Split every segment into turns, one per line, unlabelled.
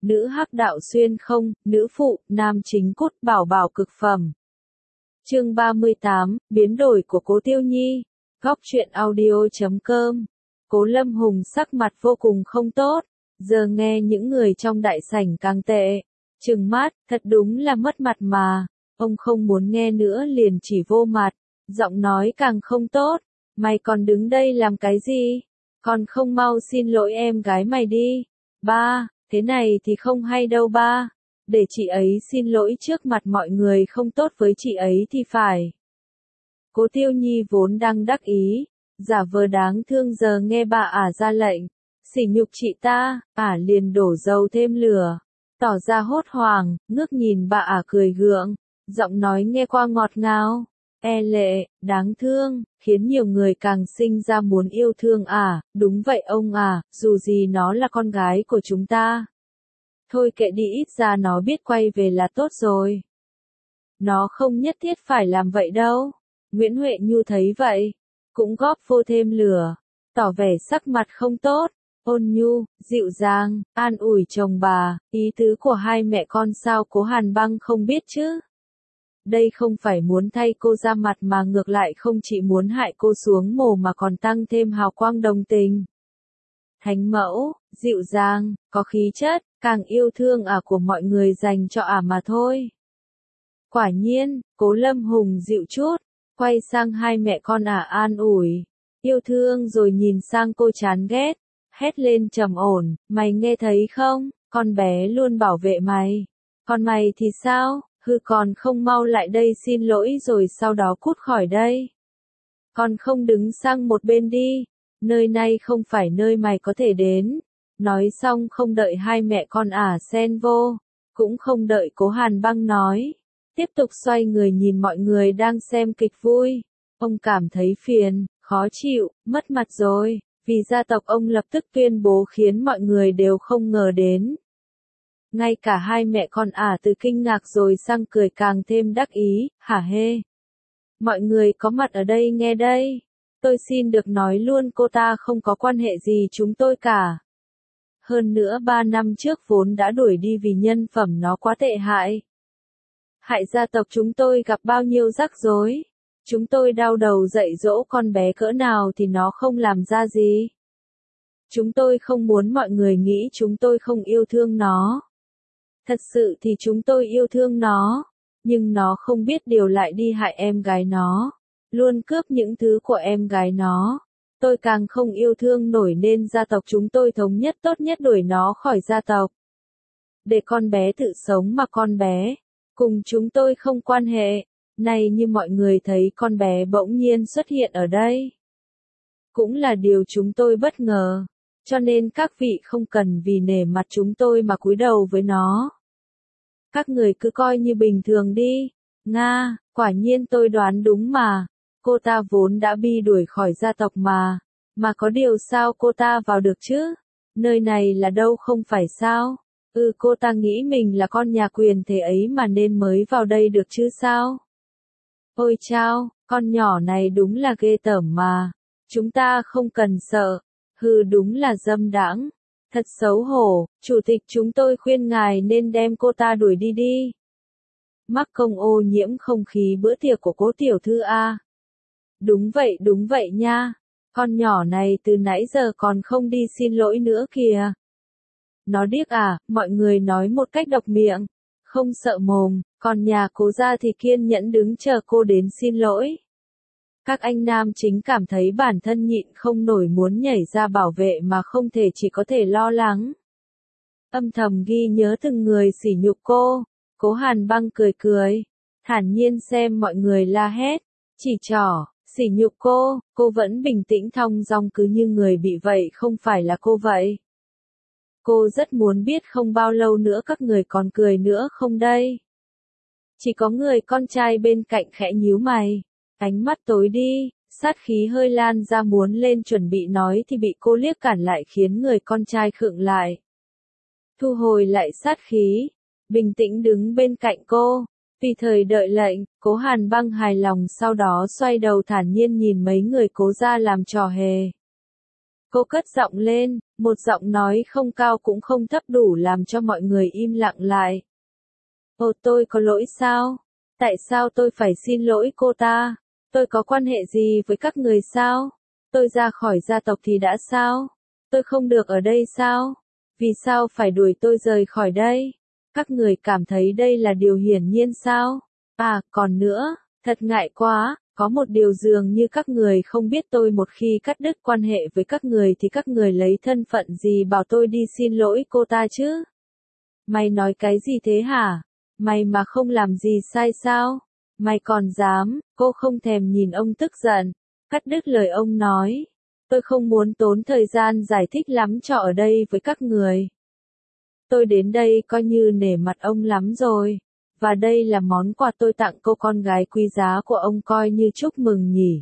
nữ hắc đạo xuyên không, nữ phụ, nam chính cốt bảo bảo cực phẩm. Chương 38, biến đổi của Cố Tiêu Nhi. Góc truyện audio.com. Cố Lâm Hùng sắc mặt vô cùng không tốt, giờ nghe những người trong đại sảnh càng tệ. Trừng mắt, thật đúng là mất mặt mà. Ông không muốn nghe nữa liền chỉ vô mặt, giọng nói càng không tốt. Mày còn đứng đây làm cái gì? Còn không mau xin lỗi em gái mày đi. Ba, thế này thì không hay đâu ba. Để chị ấy xin lỗi trước mặt mọi người không tốt với chị ấy thì phải. Cố Tiêu Nhi vốn đang đắc ý, giả vờ đáng thương giờ nghe bà ả ra lệnh, sỉ nhục chị ta, ả liền đổ dầu thêm lửa, tỏ ra hốt hoảng, ngước nhìn bà ả cười gượng, giọng nói nghe qua ngọt ngào, e lệ, đáng thương, khiến nhiều người càng sinh ra muốn yêu thương ả, đúng vậy ông à, dù gì nó là con gái của chúng ta. Thôi kệ đi, ít ra nó biết quay về là tốt rồi. Nó không nhất thiết phải làm vậy đâu. Nguyễn Huệ Nhu thấy vậy, cũng góp vô thêm lửa, tỏ vẻ sắc mặt không tốt, ôn nhu, dịu dàng, an ủi chồng bà, ý tứ của hai mẹ con sao Cố Hàn Băng không biết chứ. Đây không phải muốn thay cô ra mặt mà ngược lại không chỉ muốn hại cô xuống mồ mà còn tăng thêm hào quang đồng tình. Thánh mẫu, dịu dàng, có khí chất, càng yêu thương ả của mọi người dành cho ả mà thôi. Quả nhiên, Cố Lâm Hùng dịu chút, quay sang hai mẹ con ả an ủi, yêu thương rồi nhìn sang cô chán ghét, hét lên trầm ổn, mày nghe thấy không, con bé luôn bảo vệ mày. Còn mày thì sao, hư còn không mau lại đây xin lỗi rồi sau đó cút khỏi đây. Còn không đứng sang một bên đi, nơi này không phải nơi mày có thể đến. Nói xong không đợi hai mẹ con ả xen vô, cũng không đợi Cố Hàn Băng nói. Tiếp tục xoay người nhìn mọi người đang xem kịch vui. Ông cảm thấy phiền, khó chịu, mất mặt rồi, vì gia tộc ông lập tức tuyên bố khiến mọi người đều không ngờ đến. Ngay cả hai mẹ con ả từ kinh ngạc rồi sang cười càng thêm đắc ý, hả hê. Mọi người có mặt ở đây nghe đây. Tôi xin được nói luôn cô ta không có quan hệ gì chúng tôi cả. Hơn nữa 3 năm trước vốn đã đuổi đi vì nhân phẩm nó quá tệ hại. Hại gia tộc chúng tôi gặp bao nhiêu rắc rối. Chúng tôi đau đầu dạy dỗ con bé cỡ nào thì nó không làm ra gì. Chúng tôi không muốn mọi người nghĩ chúng tôi không yêu thương nó. Thật sự thì chúng tôi yêu thương nó, nhưng nó không biết điều lại đi hại em gái nó, luôn cướp những thứ của em gái nó. Tôi càng không yêu thương nổi nên gia tộc chúng tôi thống nhất tốt nhất đuổi nó khỏi gia tộc. Để con bé tự sống mà con bé, cùng chúng tôi không quan hệ. Này như mọi người thấy con bé bỗng nhiên xuất hiện ở đây. Cũng là điều chúng tôi bất ngờ, cho nên các vị không cần vì nể mặt chúng tôi mà cúi đầu với nó. Các người cứ coi như bình thường đi. Nga, quả nhiên tôi đoán đúng mà. Cô ta vốn đã bị đuổi khỏi gia tộc mà có điều sao cô ta vào được chứ? Nơi này là đâu không phải sao? Cô ta nghĩ mình là con nhà quyền thế ấy mà nên mới vào đây được chứ sao? Ôi chao, con nhỏ này đúng là ghê tởm mà. Chúng ta không cần sợ. Đúng là dâm đãng. Thật xấu hổ, chủ tịch chúng tôi khuyên ngài nên đem cô ta đuổi đi đi. Mắc công ô nhiễm không khí bữa tiệc của Cố tiểu thư a. Đúng vậy nha. Con nhỏ này từ nãy giờ còn không đi xin lỗi nữa kìa. Nó điếc à, mọi người nói một cách độc miệng, không sợ mồm, còn nhà Cố gia thì kiên nhẫn đứng chờ cô đến xin lỗi. Các anh nam chính cảm thấy bản thân nhịn không nổi muốn nhảy ra bảo vệ mà không thể chỉ có thể lo lắng. Âm thầm ghi nhớ từng người sỉ nhục cô, Cố Hàn Băng cười cười, thản nhiên xem mọi người la hét, chỉ trỏ, sỉ nhục cô vẫn bình tĩnh thong dong cứ như người bị vậy không phải là cô vậy. Cô rất muốn biết không bao lâu nữa các người còn cười nữa không đây. Chỉ có người con trai bên cạnh khẽ nhíu mày. Ánh mắt tối đi, sát khí hơi lan ra muốn lên chuẩn bị nói thì bị cô liếc cản lại khiến người con trai khựng lại. Thu hồi lại sát khí, bình tĩnh đứng bên cạnh cô, vì thời đợi lệnh, Cố Hàn Băng hài lòng sau đó xoay đầu thản nhiên nhìn mấy người Cố gia làm trò hề. Cô cất giọng lên, một giọng nói không cao cũng không thấp đủ làm cho mọi người im lặng lại. Ồ, tôi có lỗi sao? Tại sao tôi phải xin lỗi cô ta? Tôi có quan hệ gì với các người sao? Tôi ra khỏi gia tộc thì đã sao? Tôi không được ở đây sao? Vì sao phải đuổi tôi rời khỏi đây? Các người cảm thấy đây là điều hiển nhiên sao? À, còn nữa, thật ngại quá, có một điều dường như các người không biết tôi một khi cắt đứt quan hệ với các người thì các người lấy thân phận gì bảo tôi đi xin lỗi cô ta chứ? Mày nói cái gì thế hả? Mày mà không làm gì sai sao? Mày còn dám, cô không thèm nhìn ông tức giận, cắt đứt lời ông nói. Tôi không muốn tốn thời gian giải thích lắm cho ở đây với các người. Tôi đến đây coi như nể mặt ông lắm rồi. Và đây là món quà tôi tặng cô con gái quý giá của ông coi như chúc mừng nhỉ.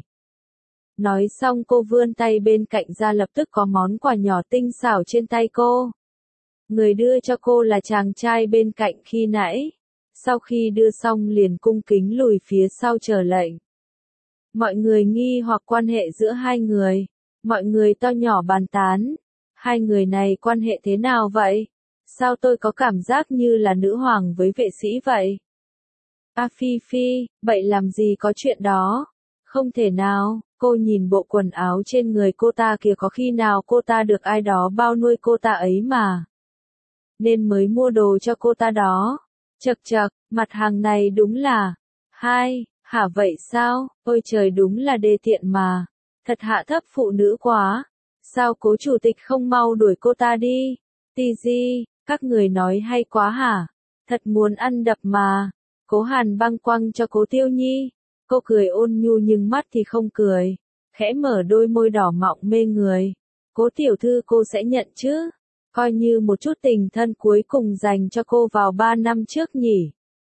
Nói xong cô vươn tay bên cạnh ra lập tức có món quà nhỏ tinh xảo trên tay cô. Người đưa cho cô là chàng trai bên cạnh khi nãy. Sau khi đưa xong liền cung kính lùi phía sau chờ lệnh. Mọi người nghi hoặc quan hệ giữa hai người. Mọi người to nhỏ bàn tán. Hai người này quan hệ thế nào vậy? Sao tôi có cảm giác như là nữ hoàng với vệ sĩ vậy? A Phi Phi, vậy làm gì có chuyện đó? Không thể nào, cô nhìn bộ quần áo trên người cô ta kìa, có khi nào cô ta được ai đó bao nuôi cô ta ấy mà. Nên mới mua đồ cho cô ta đó. Chậc chậc, mặt hàng này đúng là. Hả vậy sao? Ôi trời, đúng là đê tiện mà. Thật hạ thấp phụ nữ quá. Sao cố chủ tịch không mau đuổi cô ta đi? Tì, các người nói hay quá hả? Thật muốn ăn đập mà. Cố Hàn Băng quăng cho Cố Tiêu Nhi. Cô cười ôn nhu nhưng mắt thì không cười. Khẽ mở đôi môi đỏ mọng mê người. Cố tiểu thư, cô sẽ nhận chứ? Coi như một chút tình thân cuối cùng dành cho cô vào 3 năm trước nhỉ.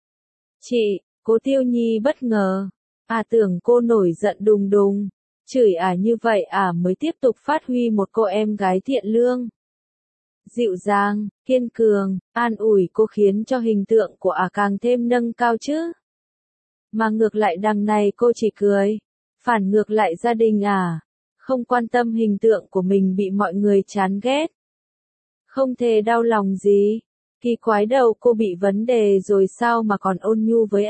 Chị, Cố Tiêu Nhi bất ngờ. Tưởng cô nổi giận đùng đùng. Chửi như vậy mới tiếp tục phát huy một cô em gái thiện lương. Dịu dàng, kiên cường, an ủi cô khiến cho hình tượng của càng thêm nâng cao chứ. Mà ngược lại đằng này cô chỉ cười. Phản ngược lại gia đình không quan tâm hình tượng của mình bị mọi người chán ghét. Không thể đau lòng gì. Kỳ quái đầu cô bị vấn đề rồi sao mà còn ôn nhu với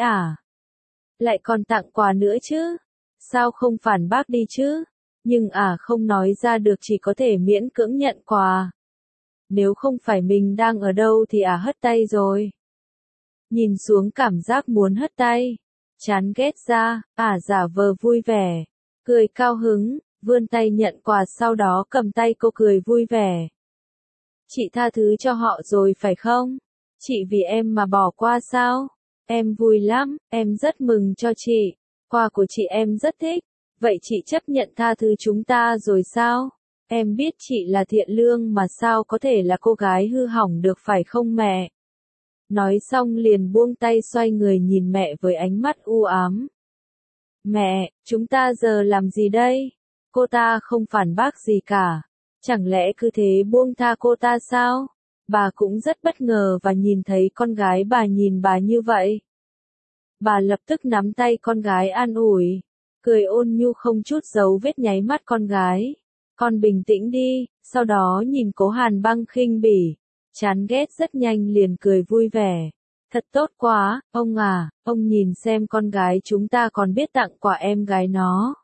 lại còn tặng quà nữa chứ. Sao không phản bác đi chứ. Nhưng không nói ra được, chỉ có thể miễn cưỡng nhận quà. Nếu không phải mình đang ở đâu thì hất tay rồi. Nhìn xuống cảm giác muốn hất tay. Chán ghét ra, giả vờ vui vẻ. Cười cao hứng, vươn tay nhận quà sau đó cầm tay cô cười vui vẻ. Chị tha thứ cho họ rồi phải không? Chị vì em mà bỏ qua sao? Em vui lắm, em rất mừng cho chị. Quà của chị em rất thích. Vậy chị chấp nhận tha thứ chúng ta rồi sao? Em biết chị là thiện lương mà sao có thể là cô gái hư hỏng được phải không mẹ? Nói xong liền buông tay xoay người nhìn mẹ với ánh mắt u ám. Mẹ, chúng ta giờ làm gì đây? Cô ta không phản bác gì cả. Chẳng lẽ cứ thế buông tha cô ta sao? Bà cũng rất bất ngờ và nhìn thấy con gái bà nhìn bà như vậy. Bà lập tức nắm tay con gái an ủi. Cười ôn nhu không chút dấu vết nháy mắt con gái. Con bình tĩnh đi, sau đó nhìn Cố Hàn Băng khinh bỉ. Chán ghét rất nhanh liền cười vui vẻ. Thật tốt quá, ông ông nhìn xem con gái chúng ta còn biết tặng quà em gái nó.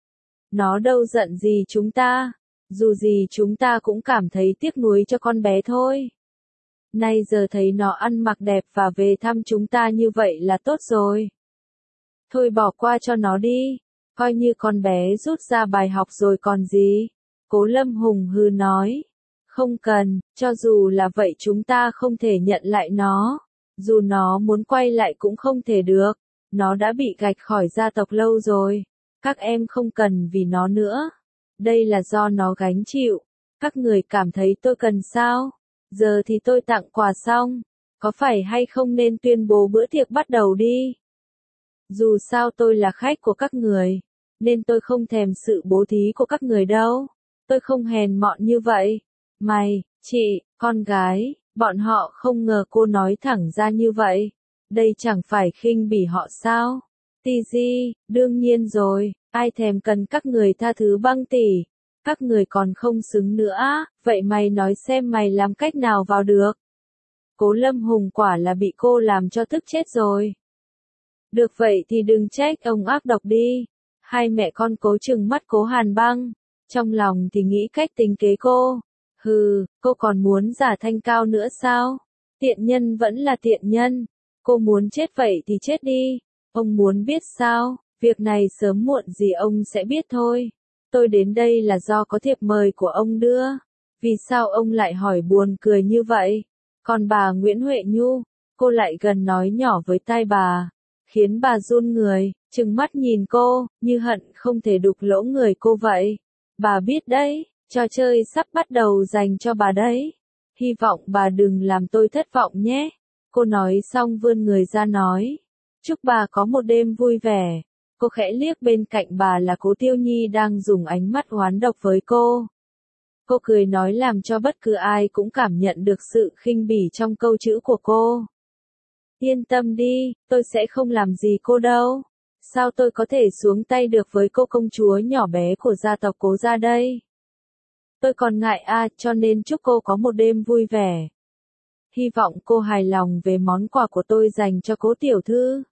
Nó đâu giận gì chúng ta. Dù gì chúng ta cũng cảm thấy tiếc nuối cho con bé thôi. Nay giờ thấy nó ăn mặc đẹp và về thăm chúng ta như vậy là tốt rồi. Thôi bỏ qua cho nó đi. Coi như con bé rút ra bài học rồi còn gì. Cố Lâm hùng hừ nói. Không cần, cho dù là vậy chúng ta không thể nhận lại nó. Dù nó muốn quay lại cũng không thể được. Nó đã bị gạch khỏi gia tộc lâu rồi. Các em không cần vì nó nữa. Đây là do nó gánh chịu. Các người cảm thấy tôi cần sao? Giờ thì tôi tặng quà xong. Có phải hay không nên tuyên bố bữa tiệc bắt đầu đi? Dù sao tôi là khách của các người. Nên tôi không thèm sự bố thí của các người đâu. Tôi không hèn mọn như vậy. Mày, chị, con gái, bọn họ không ngờ cô nói thẳng ra như vậy. Đây chẳng phải khinh bỉ họ sao? Tì, đương nhiên rồi, ai thèm cần các người tha thứ Băng tỷ. Các người còn không xứng nữa, vậy mày nói xem mày làm cách nào vào được. Cố Lâm Hùng quả là bị cô làm cho tức chết rồi. Được vậy thì đừng trách ông ác độc đi. Hai mẹ con Cố trừng mắt Cố Hàn Băng, trong lòng thì nghĩ cách tính kế cô. Hừ, cô còn muốn giả thanh cao nữa sao? Tiện nhân vẫn là tiện nhân. Cô muốn chết vậy thì chết đi. Ông muốn biết sao? Việc này sớm muộn gì ông sẽ biết thôi. Tôi đến đây là do có thiệp mời của ông đưa. Vì sao ông lại hỏi buồn cười như vậy? Còn bà Nguyễn Huệ Nhu, cô lại gần nói nhỏ với tai bà, khiến bà run người, trừng mắt nhìn cô, như hận không thể đục lỗ người cô vậy. Bà biết đấy, trò chơi sắp bắt đầu dành cho bà đấy. Hy vọng bà đừng làm tôi thất vọng nhé. Cô nói xong vươn người ra nói. Chúc bà có một đêm vui vẻ. Cô khẽ liếc bên cạnh bà là Cố Tiêu Nhi đang dùng ánh mắt oán độc với cô. Cô cười nói làm cho bất cứ ai cũng cảm nhận được sự khinh bỉ trong câu chữ của cô. Yên tâm đi, tôi sẽ không làm gì cô đâu. Sao tôi có thể xuống tay được với cô công chúa nhỏ bé của gia tộc Cố gia đây? Tôi còn ngại cho nên chúc cô có một đêm vui vẻ. Hy vọng cô hài lòng về món quà của tôi dành cho Cố tiểu thư.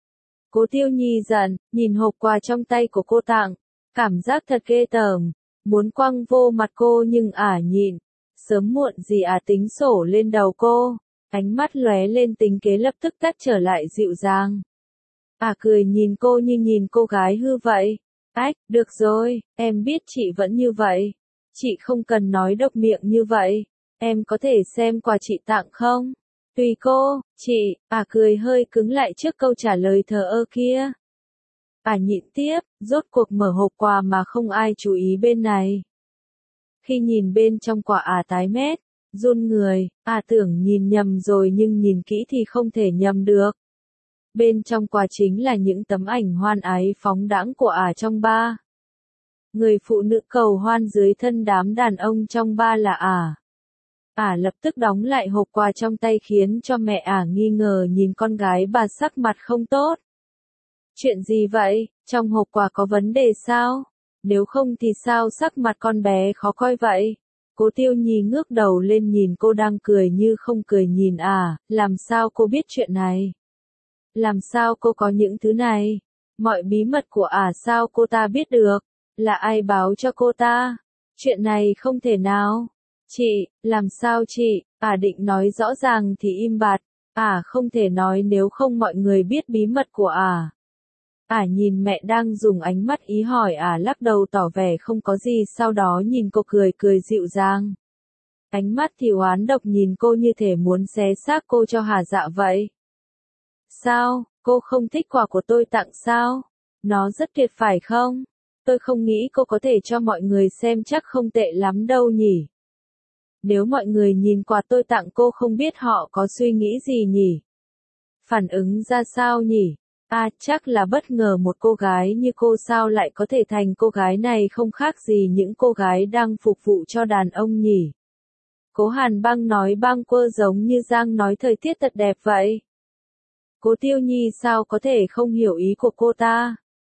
Cố Tiêu Nhi giận, nhìn hộp quà trong tay của cô tặng, cảm giác thật ghê tởm, muốn quăng vô mặt cô nhưng nhịn, sớm muộn gì tính sổ lên đầu cô, ánh mắt lóe lên tính kế lập tức tắt trở lại dịu dàng. Cười nhìn cô như nhìn cô gái hư vậy. Được rồi, em biết chị vẫn như vậy. Chị không cần nói độc miệng như vậy. Em có thể xem quà chị tặng không? Tùy cô, chị, cười hơi cứng lại trước câu trả lời thờ ơ kia. Nhịn tiếp, rốt cuộc mở hộp quà mà không ai chú ý bên này. Khi nhìn bên trong quà tái mét, run người, tưởng nhìn nhầm rồi nhưng nhìn kỹ thì không thể nhầm được. Bên trong quà chính là những tấm ảnh hoan ái phóng đãng của trong ba. Người phụ nữ cầu hoan dưới thân đám đàn ông trong ba là lập tức đóng lại hộp quà trong tay khiến cho mẹ nghi ngờ nhìn con gái bà sắc mặt không tốt. Chuyện gì vậy, trong hộp quà có vấn đề sao? Nếu không thì sao sắc mặt con bé khó coi vậy? Cố Tiêu Nhi ngước đầu lên nhìn cô đang cười như không cười nhìn làm sao cô biết chuyện này? Làm sao cô có những thứ này? Mọi bí mật của sao cô ta biết được? Là ai báo cho cô ta? Chuyện này không thể nào. Chị, làm sao chị? Định nói rõ ràng thì im bặt. Không thể nói nếu không mọi người biết bí mật của nhìn mẹ đang dùng ánh mắt ý hỏi lắc đầu tỏ vẻ không có gì sau đó nhìn cô cười cười dịu dàng. Ánh mắt thì oán độc nhìn cô như thể muốn xé xác cô cho hả dạ vậy. Sao, cô không thích quà của tôi tặng sao? Nó rất tuyệt phải không? Tôi không nghĩ cô có thể cho mọi người xem chắc không tệ lắm đâu nhỉ. Nếu mọi người nhìn quà tôi tặng cô không biết họ có suy nghĩ gì nhỉ? Phản ứng ra sao nhỉ? Chắc là bất ngờ một cô gái như cô sao lại có thể thành cô gái này không khác gì những cô gái đang phục vụ cho đàn ông nhỉ? Cố Hàn Băng nói băng quơ giống như Giang nói thời tiết thật đẹp vậy. Cố Tiêu Nhi sao có thể không hiểu ý của cô ta?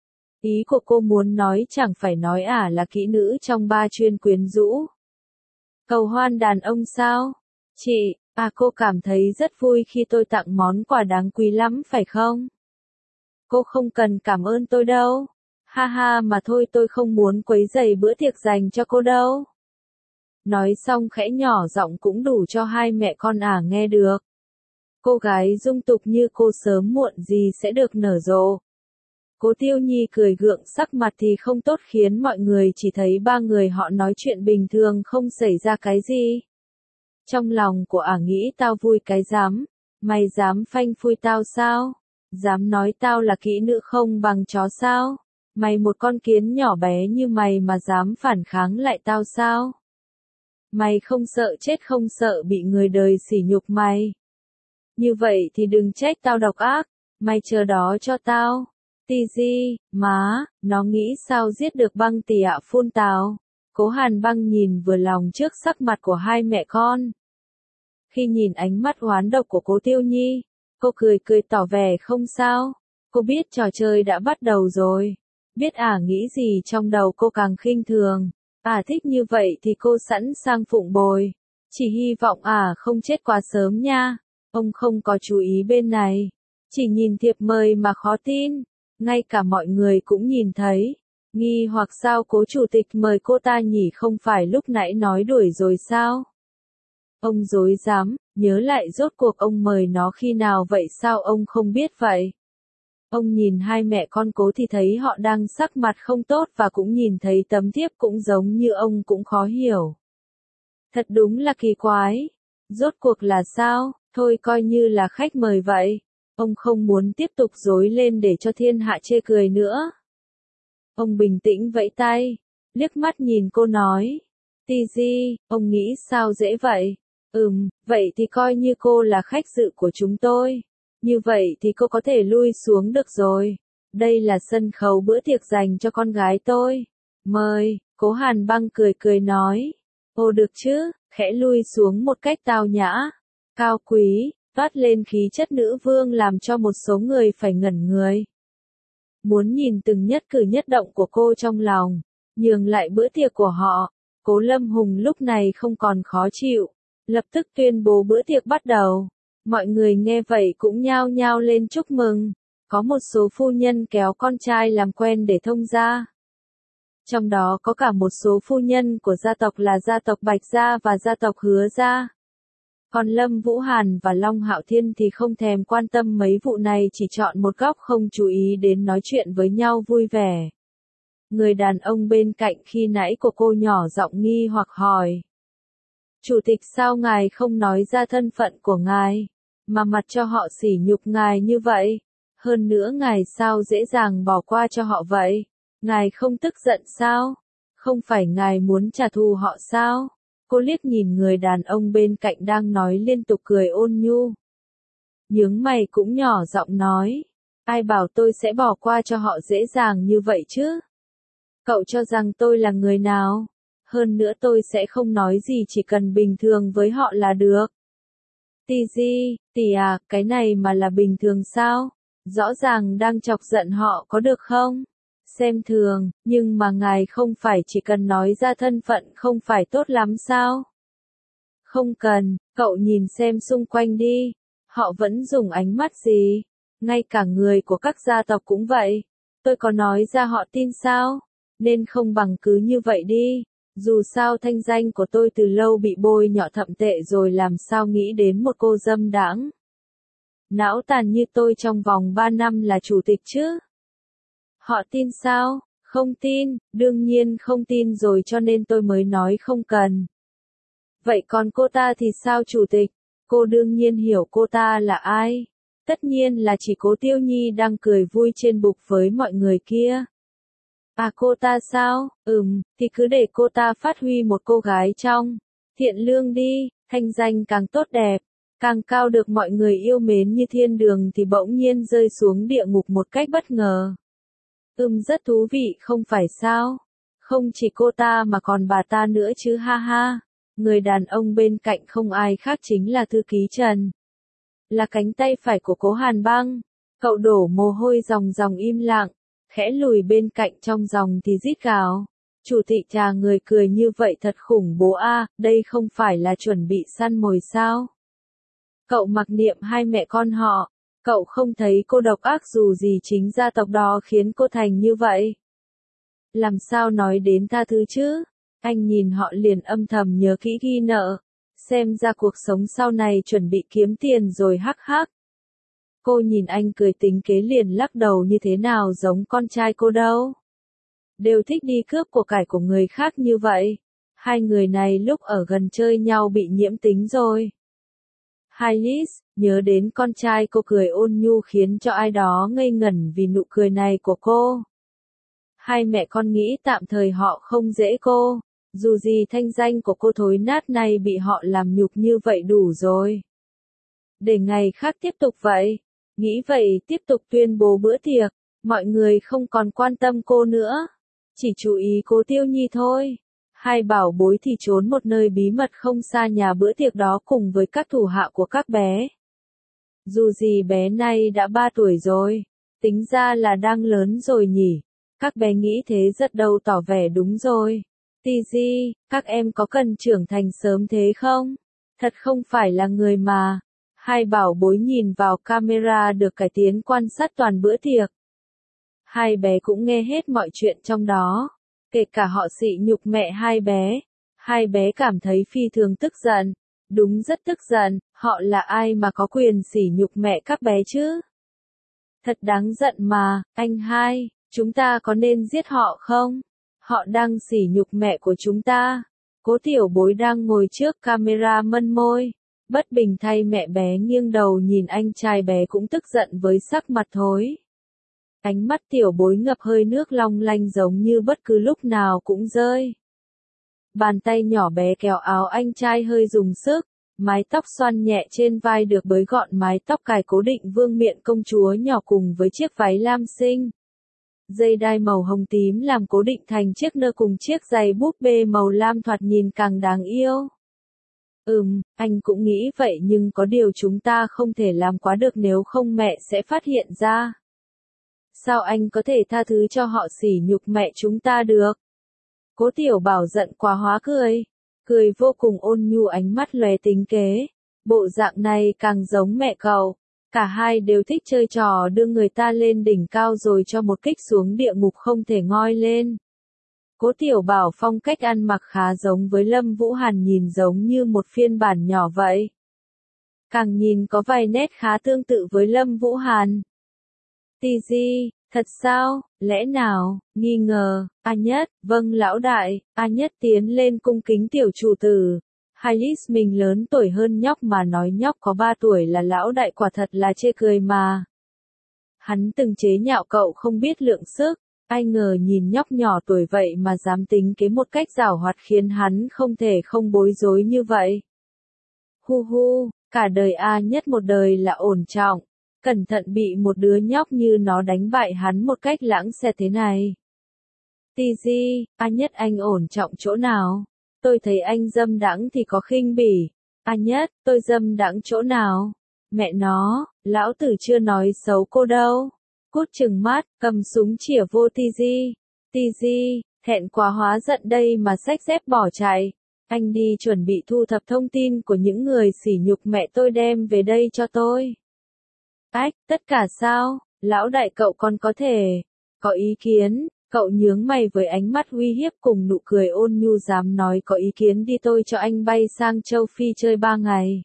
Ý của cô muốn nói chẳng phải nói là kỹ nữ trong ba chuyên quyến rũ. Cầu hoan đàn ông sao? Chị, cô cảm thấy rất vui khi tôi tặng món quà đáng quý lắm phải không? Cô không cần cảm ơn tôi đâu. Ha ha mà thôi tôi không muốn quấy rầy bữa tiệc dành cho cô đâu. Nói xong khẽ nhỏ giọng cũng đủ cho hai mẹ con nghe được. Cô gái dung tục như cô sớm muộn gì sẽ được nở rộ. Cố Tiêu Nhi cười gượng sắc mặt thì không tốt khiến mọi người chỉ thấy ba người họ nói chuyện bình thường không xảy ra cái gì. Trong lòng của nghĩ tao vui cái dám, mày dám phanh phui tao sao? Dám nói tao là kỹ nữ không bằng chó sao? Mày một con kiến nhỏ bé như mày mà dám phản kháng lại tao sao? Mày không sợ chết không sợ bị người đời sỉ nhục mày. Như vậy thì đừng trách tao độc ác, mày chờ đó cho tao. Tì di, má, nó nghĩ sao giết được Băng Tì phun tào. Cố Hàn Băng nhìn vừa lòng trước sắc mặt của hai mẹ con. Khi nhìn ánh mắt oán độc của Cố Tiêu Nhi, cô cười cười tỏ vẻ không sao. Cô biết trò chơi đã bắt đầu rồi. Biết nghĩ gì trong đầu cô càng khinh thường. Thích như vậy thì cô sẵn sàng phụng bồi. Chỉ hy vọng không chết quá sớm nha. Ông không có chú ý bên này. Chỉ nhìn thiệp mời mà khó tin. Ngay cả mọi người cũng nhìn thấy. Nghi hoặc sao cố chủ tịch mời cô ta nhỉ, không phải lúc nãy nói đuổi rồi sao? Ông dối dám, nhớ lại rốt cuộc ông mời nó khi nào vậy, sao ông không biết vậy? Ông nhìn hai mẹ con Cố thì thấy họ đang sắc mặt không tốt và cũng nhìn thấy tấm thiếp cũng giống như ông, cũng khó hiểu. Thật đúng là kỳ quái. Rốt cuộc là sao? Thôi coi như là khách mời vậy. Ông không muốn tiếp tục dối lên để cho thiên hạ chê cười nữa. Ông bình tĩnh vẫy tay, liếc mắt nhìn cô nói. Tigi, ông nghĩ sao dễ vậy? Vậy thì coi như cô là khách dự của chúng tôi. Như vậy thì cô có thể lui xuống được rồi. Đây là sân khấu bữa tiệc dành cho con gái tôi. Mời, Cố Hàn Băng cười cười nói. Ồ được chứ, khẽ lui xuống một cách tao nhã, cao quý, toát lên khí chất nữ vương làm cho một số người phải ngẩn người. Muốn nhìn từng nhất cử nhất động của cô trong lòng, nhường lại bữa tiệc của họ. Cố Lâm Hùng lúc này không còn khó chịu, lập tức tuyên bố bữa tiệc bắt đầu. Mọi người nghe vậy cũng nhao nhao lên chúc mừng. Có một số phu nhân kéo con trai làm quen để thông gia. Trong đó có cả một số phu nhân của gia tộc là gia tộc Bạch Gia và gia tộc Hứa Gia. Còn Lâm Vũ Hàn và Long Hạo Thiên thì không thèm quan tâm mấy vụ này, chỉ chọn một góc không chú ý đến nói chuyện với nhau vui vẻ. Người đàn ông bên cạnh khi nãy của cô nhỏ giọng nghi hoặc hỏi. Chủ tịch, sao ngài không nói ra thân phận của ngài, mà mặt cho họ sỉ nhục ngài như vậy? Hơn nữa ngài sao dễ dàng bỏ qua cho họ vậy? Ngài không tức giận sao? Không phải ngài muốn trả thù họ sao? Cô liếc nhìn người đàn ông bên cạnh đang nói liên tục cười ôn nhu. Nhướng mày cũng nhỏ giọng nói. Ai bảo tôi sẽ bỏ qua cho họ dễ dàng như vậy chứ? Cậu cho rằng tôi là người nào? Hơn nữa tôi sẽ không nói gì, chỉ cần bình thường với họ là được. Tigi, tỷ à, cái này mà là bình thường sao? Rõ ràng đang chọc giận họ có được không? Xem thường, nhưng mà ngài không phải chỉ cần nói ra thân phận không phải tốt lắm sao? Không cần, cậu nhìn xem xung quanh đi. Họ vẫn dùng ánh mắt gì? Ngay cả người của các gia tộc cũng vậy. Tôi có nói ra họ tin sao? Nên không bằng cứ như vậy đi. Dù sao thanh danh của tôi từ lâu bị bôi nhọ thậm tệ rồi, làm sao nghĩ đến một cô dâm đãng não tàn như tôi trong vòng 3 năm là chủ tịch chứ? Họ tin sao? Không tin, đương nhiên không tin rồi, cho nên tôi mới nói không cần. Vậy còn cô ta thì sao chủ tịch? Cô đương nhiên hiểu cô ta là ai. Tất nhiên là chỉ Cố Tiêu Nhi đang cười vui trên bục với mọi người kia. Cô ta sao? Thì cứ để cô ta phát huy một cô gái trong thiện lương đi, thanh danh càng tốt đẹp, càng cao được mọi người yêu mến như thiên đường thì bỗng nhiên rơi xuống địa ngục một cách bất ngờ. Rất thú vị không phải sao? Không chỉ cô ta mà còn bà ta nữa chứ, ha ha. Người đàn ông bên cạnh không ai khác chính là thư ký Trần. Là cánh tay phải của Cố Hàn Băng. Cậu đổ mồ hôi ròng ròng im lặng, khẽ lùi bên cạnh trong dòng thì rít gào. Chủ tịch trà người cười như vậy thật khủng bố a, đây không phải là chuẩn bị săn mồi sao? Cậu mặc niệm hai mẹ con họ. Cậu không thấy cô độc ác dù gì chính gia tộc đó khiến cô thành như vậy? Làm sao nói đến tha thứ chứ? Anh nhìn họ liền âm thầm nhớ kỹ ghi nợ. Xem ra cuộc sống sau này chuẩn bị kiếm tiền rồi, hắc hắc. Cô nhìn anh cười tính kế liền lắc đầu, như thế nào giống con trai cô đâu. Đều thích đi cướp của cải của người khác như vậy. Hai người này lúc ở gần chơi nhau bị nhiễm tính rồi. Hailis, nhớ đến con trai cô cười ôn nhu khiến cho ai đó ngây ngẩn vì nụ cười này của cô. Hai mẹ con nghĩ tạm thời họ không dễ cô. Dù gì thanh danh của cô thối nát này bị họ làm nhục như vậy đủ rồi. Để ngày khác tiếp tục vậy. Nghĩ vậy tiếp tục tuyên bố bữa tiệc. Mọi người không còn quan tâm cô nữa. Chỉ chú ý Cố Tiêu Nhi thôi. Hai bảo bối thì trốn một nơi bí mật không xa nhà bữa tiệc đó cùng với các thủ hạ của các bé. Dù gì bé này đã 3 tuổi rồi. Tính ra là đang lớn rồi nhỉ. Các bé nghĩ thế rất đâu, tỏ vẻ đúng rồi. TG, các em có cần trưởng thành sớm thế không? Thật không phải là người mà. Hai bảo bối nhìn vào camera được cải tiến quan sát toàn bữa tiệc. Hai bé cũng nghe hết mọi chuyện trong đó, kể cả họ sỉ nhục mẹ hai bé. Hai bé cảm thấy phi thường tức giận. Đúng rất tức giận, họ là ai mà có quyền sỉ nhục mẹ các bé chứ? Thật đáng giận mà, anh hai, chúng ta có nên giết họ không? Họ đang sỉ nhục mẹ của chúng ta. Cố tiểu bối đang ngồi trước camera mân môi. Bất bình thay mẹ bé nghiêng đầu nhìn anh trai bé cũng tức giận với sắc mặt thối. Ánh mắt tiểu bối ngập hơi nước long lanh giống như bất cứ lúc nào cũng rơi. Bàn tay nhỏ bé kéo áo anh trai hơi dùng sức, mái tóc xoăn nhẹ trên vai được bới gọn mái tóc cài cố định vương miện công chúa nhỏ cùng với chiếc váy lam xinh. Dây đai màu hồng tím làm cố định thành chiếc nơ cùng chiếc giày búp bê màu lam thoạt nhìn càng đáng yêu. Anh cũng nghĩ vậy nhưng có điều chúng ta không thể làm quá được nếu không mẹ sẽ phát hiện ra. Sao anh có thể tha thứ cho họ sỉ nhục mẹ chúng ta được? Cố tiểu bảo giận quá hóa cười vô cùng ôn nhu ánh mắt lóe tính kế. Bộ dạng này càng giống mẹ cậu. Cả hai đều thích chơi trò đưa người ta lên đỉnh cao rồi cho một kích xuống địa ngục không thể ngoi lên. Cố tiểu bảo phong cách ăn mặc khá giống với Lâm Vũ Hàn nhìn giống như một phiên bản nhỏ vậy. Càng nhìn có vài nét khá tương tự với Lâm Vũ Hàn. TG, thật sao, lẽ nào, nghi ngờ, A Nhất, vâng lão đại, A Nhất tiến lên cung kính tiểu chủ tử. Hailis mình lớn tuổi hơn nhóc mà nói nhóc có 3 tuổi là lão đại quả thật là chê cười mà. Hắn từng chế nhạo cậu không biết lượng sức, ai ngờ nhìn nhóc nhỏ tuổi vậy mà dám tính kế một cách giảo hoạt khiến hắn không thể không bối rối như vậy. Hu hu, cả đời A Nhất một đời là ổn trọng, cẩn thận bị một đứa nhóc như nó đánh bại hắn một cách lãng xẹt thế này. TG, A Nhất anh ổn trọng chỗ nào? Tôi thấy anh dâm đãng thì có khinh bỉ. A Nhất, tôi dâm đãng chỗ nào? Mẹ nó, lão tử chưa nói xấu cô đâu. Cút chừng mắt, cầm súng chĩa vô TG. TG, thẹn quá hóa giận đây mà xách dép bỏ chạy. Anh đi chuẩn bị thu thập thông tin của những người sỉ nhục mẹ tôi đem về đây cho tôi. Ách, tất cả sao? Lão đại cậu còn có thể có ý kiến? Cậu nhướng mày với ánh mắt uy hiếp cùng nụ cười ôn nhu dám nói có ý kiến đi tôi cho anh bay sang châu Phi chơi 3 ngày.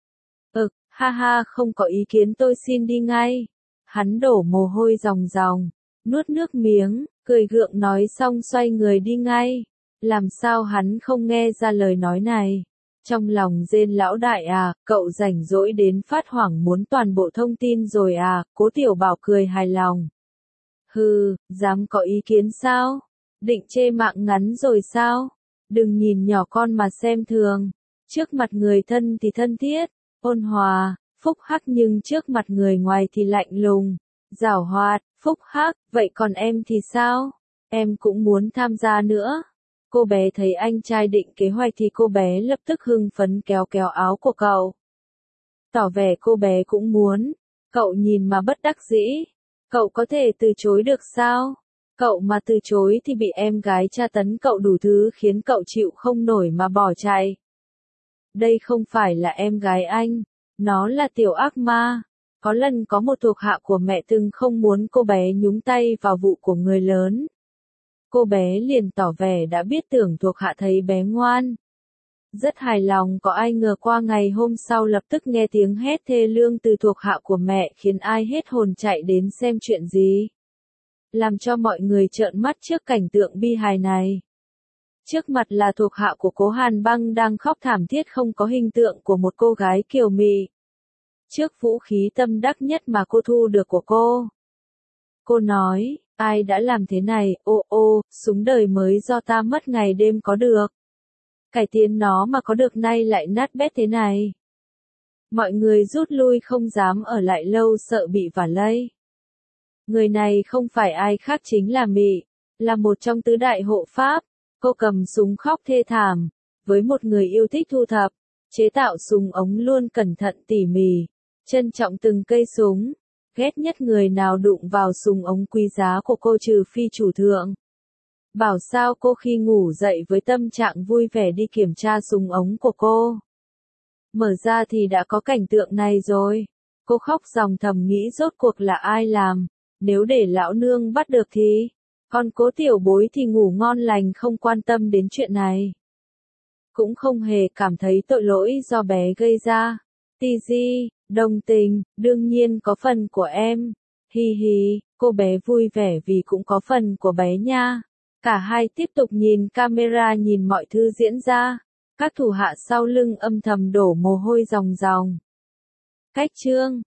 Ha ha không có ý kiến tôi xin đi ngay. Hắn đổ mồ hôi ròng ròng, nuốt nước miếng, cười gượng nói xong xoay người đi ngay. Làm sao hắn không nghe ra lời nói này? Trong lòng rên lão đại à, cậu rảnh rỗi đến phát hoảng muốn toàn bộ thông tin rồi à, Cố tiểu bảo cười hài lòng. Hừ, dám có ý kiến sao? Định chê mạng ngắn rồi sao? Đừng nhìn nhỏ con mà xem thường. Trước mặt người thân thì thân thiết, ôn hòa, phúc hắc nhưng trước mặt người ngoài thì lạnh lùng, giảo hoạt, phúc hắc, vậy còn em thì sao? Em cũng muốn tham gia nữa. Cô bé thấy anh trai định kế hoạch thì cô bé lập tức hưng phấn kéo kéo áo của cậu. Tỏ vẻ cô bé cũng muốn. Cậu nhìn mà bất đắc dĩ. Cậu có thể từ chối được sao? Cậu mà từ chối thì bị em gái tra tấn cậu đủ thứ khiến cậu chịu không nổi mà bỏ chạy. Đây không phải là em gái anh, nó là tiểu ác ma. Có lần có một thuộc hạ của mẹ từng không muốn cô bé nhúng tay vào vụ của người lớn. Cô bé liền tỏ vẻ đã biết tưởng thuộc hạ thấy bé ngoan. Rất hài lòng có ai ngờ qua ngày hôm sau lập tức nghe tiếng hét thê lương từ thuộc hạ của mẹ khiến ai hết hồn chạy đến xem chuyện gì. Làm cho mọi người trợn mắt trước cảnh tượng bi hài này. Trước mặt là thuộc hạ của Cố Hàn Băng đang khóc thảm thiết không có hình tượng của một cô gái kiều mị. Trước vũ khí tâm đắc nhất mà cô thu được của cô. Cô nói, ai đã làm thế này, ô, súng đời mới do ta mất ngày đêm có được. Cải tiến nó mà có được nay lại nát bét thế này. Mọi người rút lui không dám ở lại lâu sợ bị vả lây. Người này không phải ai khác chính là Mị, là một trong tứ đại hộ pháp. Cô cầm súng khóc thê thảm, với một người yêu thích thu thập, chế tạo súng ống luôn cẩn thận tỉ mỉ, trân trọng từng cây súng, ghét nhất người nào đụng vào súng ống quý giá của cô trừ phi chủ thượng. Bảo sao cô khi ngủ dậy với tâm trạng vui vẻ đi kiểm tra súng ống của cô. Mở ra thì đã có cảnh tượng này rồi. Cô khóc ròng thầm nghĩ rốt cuộc là ai làm, nếu để lão nương bắt được thì, còn Cố tiểu bối thì ngủ ngon lành không quan tâm đến chuyện này. Cũng không hề cảm thấy tội lỗi do bé gây ra. Tigi, đồng tình, đương nhiên có phần của em. Hi hi, cô bé vui vẻ vì cũng có phần của bé nha. Cả hai tiếp tục nhìn camera nhìn mọi thứ diễn ra. Các thủ hạ sau lưng âm thầm đổ mồ hôi ròng ròng. Cách chương